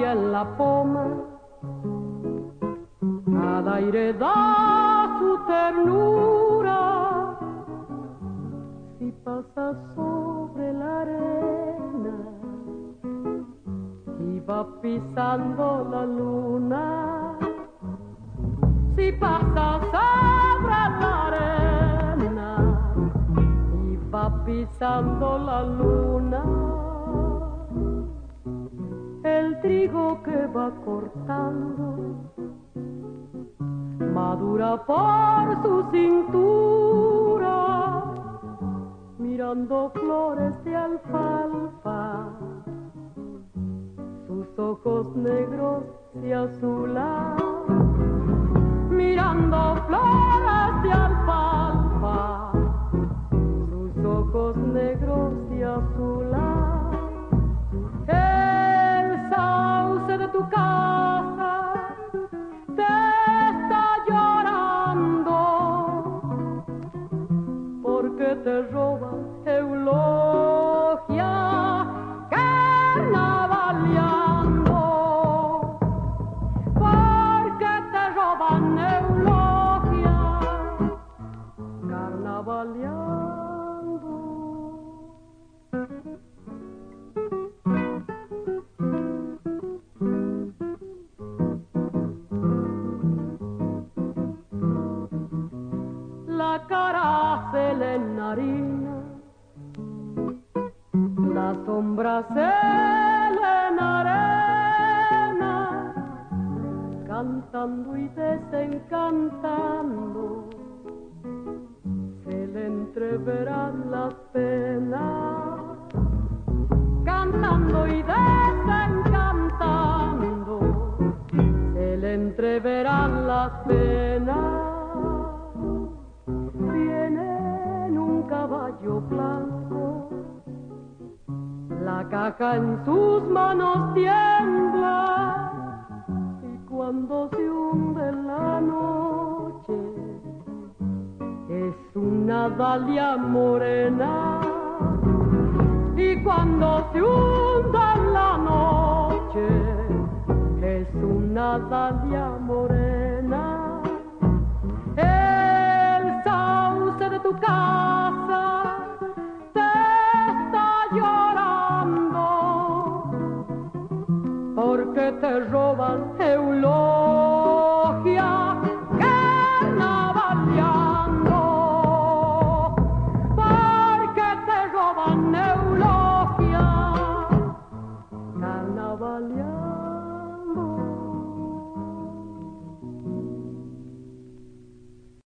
dalia en la poma, al aire da su ternura. Si pasa sobre la arena y va pisando la luna, si pasa sobre la arena y va pisando la luna, el trigo que va cortando madura por su cintura, mirando flores de alfalfa, sus ojos negros se azulan, mirando flores de alfalfa, sus ojos negros se azulan. El sauce de tu casa te está llorando porque te roban eulogia carnavaleando, porque te roban eulogia carnavaleando. La cara se le enharina, la sombra se le enarena, cantando y desencantando, se le entreverán las penas, cantando y desencantando, se le entreverán las penas. Caballo blanco, la caja en sus manos tiembla, y cuando se hunde la noche es una dalia morena, y cuando se hunde la noche es una dalia morena. El sauce de tu casa te está llorando porque te roban eulo.